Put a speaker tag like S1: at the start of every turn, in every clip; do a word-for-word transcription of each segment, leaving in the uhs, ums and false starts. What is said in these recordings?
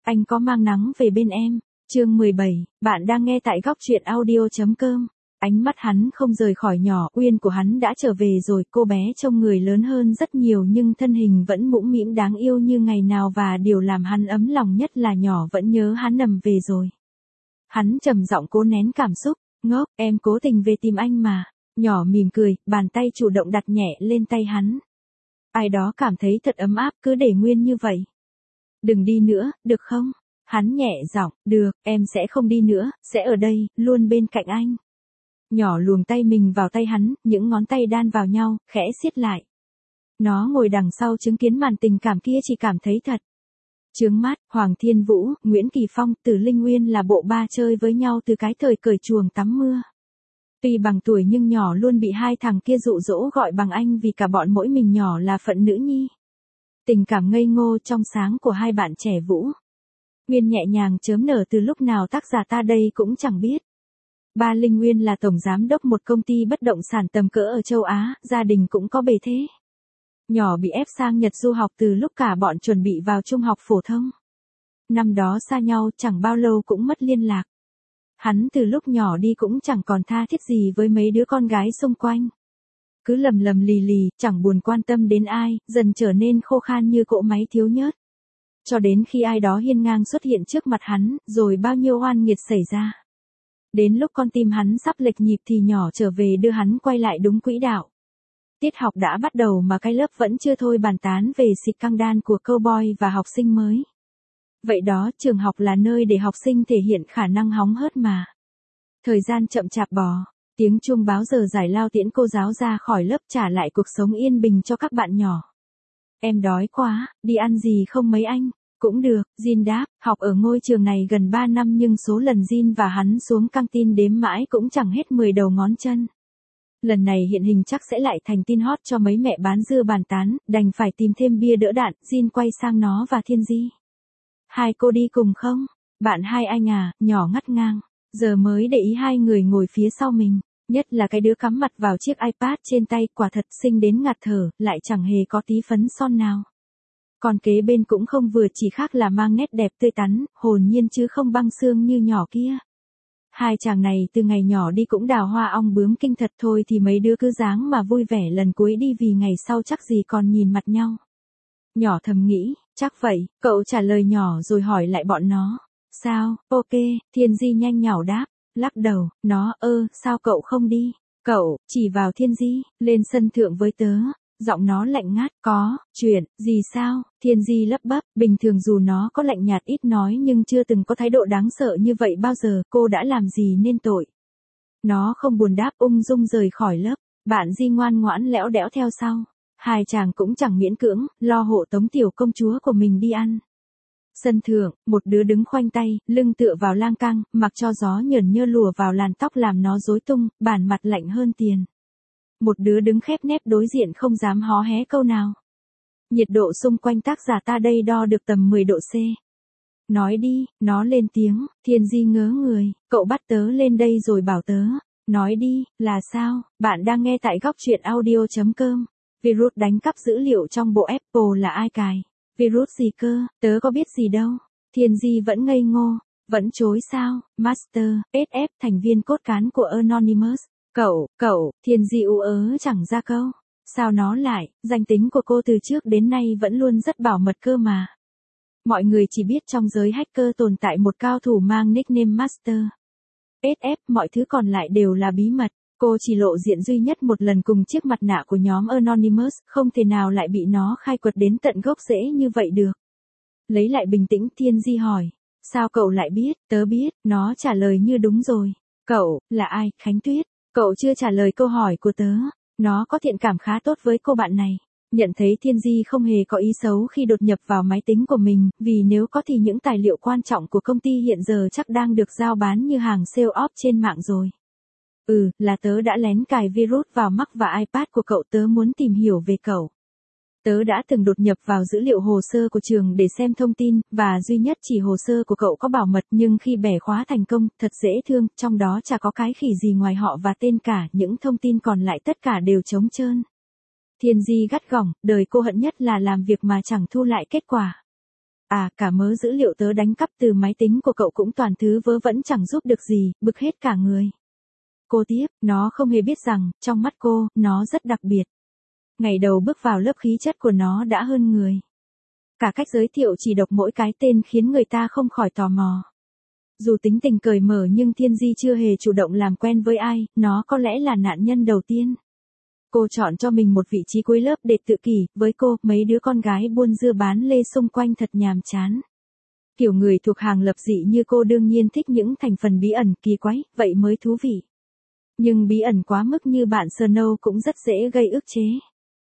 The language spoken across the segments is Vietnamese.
S1: Anh có mang nắng về bên em. Chương mười bảy, bạn đang nghe tại góc truyện audio.com. Ánh mắt hắn không rời khỏi nhỏ Uyên của hắn đã trở về rồi, cô bé trông người lớn hơn rất nhiều nhưng thân hình vẫn mũm mĩm đáng yêu như ngày nào và điều làm hắn ấm lòng nhất là nhỏ vẫn nhớ hắn nằm về rồi. Hắn trầm giọng cố nén cảm xúc, ngốc, em cố tình về tìm anh mà. Nhỏ mỉm cười, bàn tay chủ động đặt nhẹ lên tay hắn. Ai đó cảm thấy thật ấm áp, cứ để nguyên như vậy. Đừng đi nữa, được không? Hắn nhẹ giọng, được, em sẽ không đi nữa, sẽ ở đây, luôn bên cạnh anh. Nhỏ luồng tay mình vào tay hắn, những ngón tay đan vào nhau, khẽ siết lại. Nó ngồi đằng sau chứng kiến màn tình cảm kia chỉ cảm thấy thật. Chướng mắt, Hoàng Thiên Vũ, Nguyễn Kỳ Phong, Từ Linh Nguyên là bộ ba chơi với nhau từ cái thời cởi chuồng tắm mưa. Tuy bằng tuổi nhưng nhỏ luôn bị hai thằng kia dụ dỗ gọi bằng anh vì cả bọn mỗi mình nhỏ là phận nữ nhi. Tình cảm ngây ngô trong sáng của hai bạn trẻ Vũ Nguyên nhẹ nhàng chớm nở từ lúc nào tác giả ta đây cũng chẳng biết. Ba Linh Nguyên là tổng giám đốc một công ty bất động sản tầm cỡ ở châu Á, gia đình cũng có bề thế. Nhỏ bị ép sang Nhật du học từ lúc cả bọn chuẩn bị vào trung học phổ thông. Năm đó xa nhau chẳng bao lâu cũng mất liên lạc. Hắn từ lúc nhỏ đi cũng chẳng còn tha thiết gì với mấy đứa con gái xung quanh. Cứ lầm lầm lì lì, chẳng buồn quan tâm đến ai, dần trở nên khô khan như cỗ máy thiếu nhớt. Cho đến khi ai đó hiên ngang xuất hiện trước mặt hắn, rồi bao nhiêu oan nghiệt xảy ra. Đến lúc con tim hắn sắp lệch nhịp thì nhỏ trở về đưa hắn quay lại đúng quỹ đạo. Tiết học đã bắt đầu mà cái lớp vẫn chưa thôi bàn tán về xịt căng đan của cowboy và học sinh mới. Vậy đó, trường học là nơi để học sinh thể hiện khả năng hóng hớt mà. Thời gian chậm chạp bò, tiếng chuông báo giờ giải lao tiễn cô giáo ra khỏi lớp trả lại cuộc sống yên bình cho các bạn nhỏ. Em đói quá, đi ăn gì không mấy anh? Cũng được, Jin đáp, học ở ngôi trường này gần ba năm nhưng số lần Jin và hắn xuống căng tin đếm mãi cũng chẳng hết mười đầu ngón chân. Lần này hiện hình chắc sẽ lại thành tin hot cho mấy mẹ bán dưa bàn tán, đành phải tìm thêm bia đỡ đạn, Jin quay sang nó và Thiên Di. Hai cô đi cùng không? Bạn hai anh à, nhỏ ngắt ngang, giờ mới để ý hai người ngồi phía sau mình, nhất là cái đứa cắm mặt vào chiếc iPad trên tay, quả thật xinh đến ngạt thở, lại chẳng hề có tí phấn son nào. Còn kế bên cũng không vừa, chỉ khác là mang nét đẹp tươi tắn, hồn nhiên chứ không băng xương như nhỏ kia. Hai chàng này từ ngày nhỏ đi cũng đào hoa ong bướm kinh thật thôi thì mấy đứa cứ dáng mà vui vẻ lần cuối đi vì ngày sau chắc gì còn nhìn mặt nhau. Nhỏ thầm nghĩ, chắc vậy, cậu trả lời nhỏ rồi hỏi lại bọn nó. Sao, ok, Thiên Di nhanh nhảu đáp, lắc đầu, nó, ơ, sao cậu không đi? Cậu, chỉ vào Thiên Di, lên sân thượng với tớ. Giọng nó lạnh ngắt, có, chuyện, gì sao? Thiên Di lắp bắp, bình thường dù nó có lạnh nhạt ít nói nhưng chưa từng có thái độ đáng sợ như vậy bao giờ, cô đã làm gì nên tội. Nó không buồn đáp, ung dung rời khỏi lớp, bạn Di ngoan ngoãn lẽo đẽo theo sau. Hai chàng cũng chẳng miễn cưỡng, lo hộ tống tiểu công chúa của mình đi ăn. Sân thượng, một đứa đứng khoanh tay, lưng tựa vào lan can, mặc cho gió nhởn nhơ lùa vào làn tóc làm nó rối tung, bản mặt lạnh hơn tiền. Một đứa đứng khép nép đối diện không dám hó hé câu nào. Nhiệt độ xung quanh tác giả ta đây đo được tầm mười độ C. Nói đi, nó lên tiếng, Thiên Di ngớ người, cậu bắt tớ lên đây rồi bảo tớ. Nói đi, là sao? Bạn đang nghe tại góc truyện audio.com. Virus đánh cắp dữ liệu trong bộ Apple là ai cài? Virus gì cơ, tớ có biết gì đâu. Thiên Di vẫn ngây ngô, vẫn chối sao? Master, ét ép thành viên cốt cán của Anonymous. Cậu, cậu, Thiên Di ú ớ chẳng ra câu. Sao nó lại, danh tính của cô từ trước đến nay vẫn luôn rất bảo mật cơ mà. Mọi người chỉ biết trong giới hacker tồn tại một cao thủ mang nickname Master. ét ép, mọi thứ còn lại đều là bí mật. Cô chỉ lộ diện duy nhất một lần cùng chiếc mặt nạ của nhóm Anonymous, không thể nào lại bị nó khai quật đến tận gốc rễ như vậy được. Lấy lại bình tĩnh, Thiên Di hỏi. Sao cậu lại biết? Tớ biết, nó trả lời như đúng rồi. Cậu, là ai, Khánh Tuyết? Cậu chưa trả lời câu hỏi của tớ. Nó có thiện cảm khá tốt với cô bạn này. Nhận thấy Thiên Di không hề có ý xấu khi đột nhập vào máy tính của mình, vì nếu có thì những tài liệu quan trọng của công ty hiện giờ chắc đang được giao bán như hàng sale off trên mạng rồi. Ừ, là tớ đã lén cài virus vào Mac và iPad của cậu, tớ muốn tìm hiểu về cậu. Tớ đã từng đột nhập vào dữ liệu hồ sơ của trường để xem thông tin, và duy nhất chỉ hồ sơ của cậu có bảo mật, nhưng khi bẻ khóa thành công, thật dễ thương, trong đó chả có cái khỉ gì ngoài họ và tên cả, những thông tin còn lại tất cả đều trống trơn. Thiên Di gắt gỏng, đời cô hận nhất là làm việc mà chẳng thu lại kết quả. À, cả mớ dữ liệu tớ đánh cắp từ máy tính của cậu cũng toàn thứ vớ vẩn chẳng giúp được gì, bực hết cả người. Cô tiếp, nó không hề biết rằng, trong mắt cô, nó rất đặc biệt. Ngày đầu bước vào lớp khí chất của nó đã hơn người. Cả cách giới thiệu chỉ độc mỗi cái tên khiến người ta không khỏi tò mò. Dù tính tình cởi mở nhưng Thiên Di chưa hề chủ động làm quen với ai, nó có lẽ là nạn nhân đầu tiên. Cô chọn cho mình một vị trí cuối lớp để tự kỷ, với cô, mấy đứa con gái buôn dưa bán lê xung quanh thật nhàm chán. Kiểu người thuộc hàng lập dị như cô đương nhiên thích những thành phần bí ẩn, kỳ quái, vậy mới thú vị. Nhưng bí ẩn quá mức như bạn Snow cũng rất dễ gây ức chế.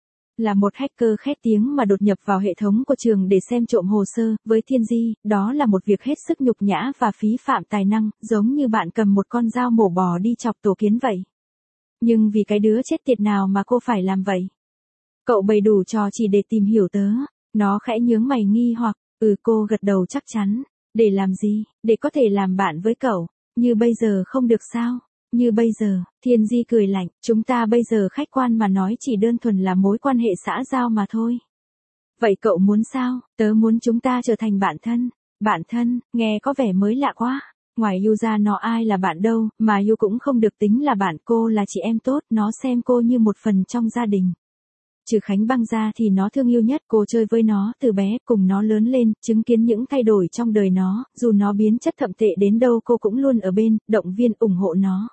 S1: Là một hacker khét tiếng mà đột nhập vào hệ thống của trường để xem trộm hồ sơ, với Thiên Di, đó là một việc hết sức nhục nhã và phí phạm tài năng, giống như bạn cầm một con dao mổ bò đi chọc tổ kiến vậy. Nhưng vì cái đứa chết tiệt nào mà cô phải làm vậy? Cậu bày đủ trò chỉ để tìm hiểu tớ. Nó khẽ nhướng mày nghi hoặc, ừ cô gật đầu chắc chắn. Để làm gì? Để có thể làm bạn với cậu. Như bây giờ không được sao? Như bây giờ, Thiên Di cười lạnh, chúng ta bây giờ khách quan mà nói chỉ đơn thuần là mối quan hệ xã giao mà thôi. Vậy cậu muốn sao? Tớ muốn chúng ta trở thành bạn thân. Bạn thân, nghe có vẻ mới lạ quá. Ngoài Yu ra nó ai là bạn đâu, mà Yu cũng không được tính là bạn, cô là chị em tốt, nó xem cô như một phần trong gia đình. Trừ Khánh Băng ra thì nó thương yêu nhất, cô chơi với nó từ bé, cùng nó lớn lên, chứng kiến những thay đổi trong đời nó, dù nó biến chất thậm tệ đến đâu cô cũng luôn ở bên, động viên ủng hộ nó.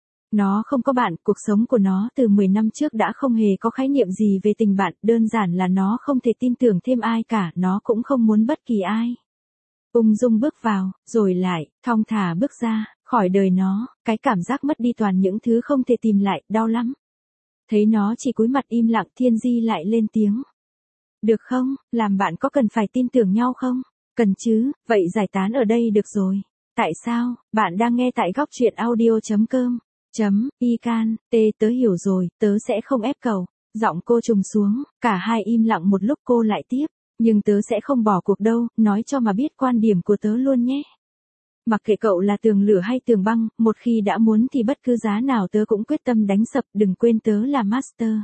S1: Nó không có bạn, cuộc sống của nó từ mười năm trước đã không hề có khái niệm gì về tình bạn, đơn giản là nó không thể tin tưởng thêm ai cả, nó cũng không muốn bất kỳ ai. Ung dung bước vào, rồi lại, thong thả bước ra, khỏi đời nó, cái cảm giác mất đi toàn những thứ không thể tìm lại, đau lắm. Thấy nó chỉ cúi mặt im lặng, Thiên Di lại lên tiếng. Được không, làm bạn có cần phải tin tưởng nhau không? Cần chứ, vậy giải tán ở đây được rồi. Tại sao, bạn đang nghe tại góc truyện audio chấm com. Chấm, y can, tê tớ hiểu rồi, tớ sẽ không ép cậu. Giọng cô trùng xuống, cả hai im lặng một lúc cô lại tiếp. Nhưng tớ sẽ không bỏ cuộc đâu, nói cho mà biết quan điểm của tớ luôn nhé. Mặc kệ cậu là tường lửa hay tường băng, một khi đã muốn thì bất cứ giá nào tớ cũng quyết tâm đánh sập, đừng quên tớ là master.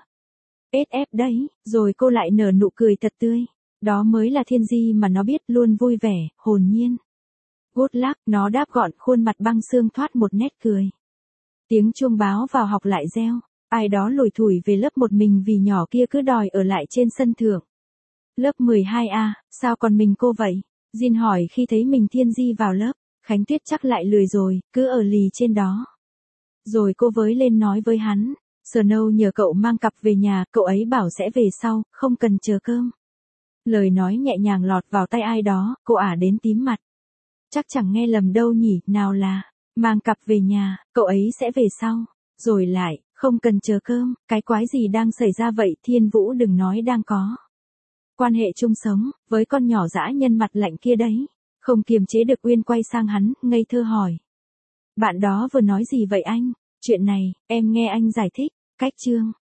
S1: ét ép đấy, rồi cô lại nở nụ cười thật tươi. Đó mới là Thiên Di mà nó biết, luôn vui vẻ, hồn nhiên. Good luck, nó đáp gọn, khuôn mặt băng xương thoát một nét cười. Tiếng chuông báo vào học lại reo, ai đó lủi thủi về lớp một mình vì nhỏ kia cứ đòi ở lại trên sân thượng. Lớp mười hai A, sao còn mình cô vậy? Jin hỏi khi thấy mình Thiên Di vào lớp. Khánh Tuyết chắc lại lười rồi, cứ ở lì trên đó. Rồi cô với lên nói với hắn. Snow nhờ cậu mang cặp về nhà, cậu ấy bảo sẽ về sau, không cần chờ cơm. Lời nói nhẹ nhàng lọt vào tai ai đó, cô ả đến tím mặt. Chắc chẳng nghe lầm đâu nhỉ, nào là, mang cặp về nhà, cậu ấy sẽ về sau. Rồi lại, không cần chờ cơm, cái quái gì đang xảy ra vậy, Thiên Vũ đừng nói đang có quan hệ chung sống, với con nhỏ dã nhân mặt lạnh kia đấy. Không kiềm chế được Uyên quay sang hắn, ngây thơ hỏi. Bạn đó vừa nói gì vậy anh? Chuyện này, em nghe anh giải thích. Cách chương.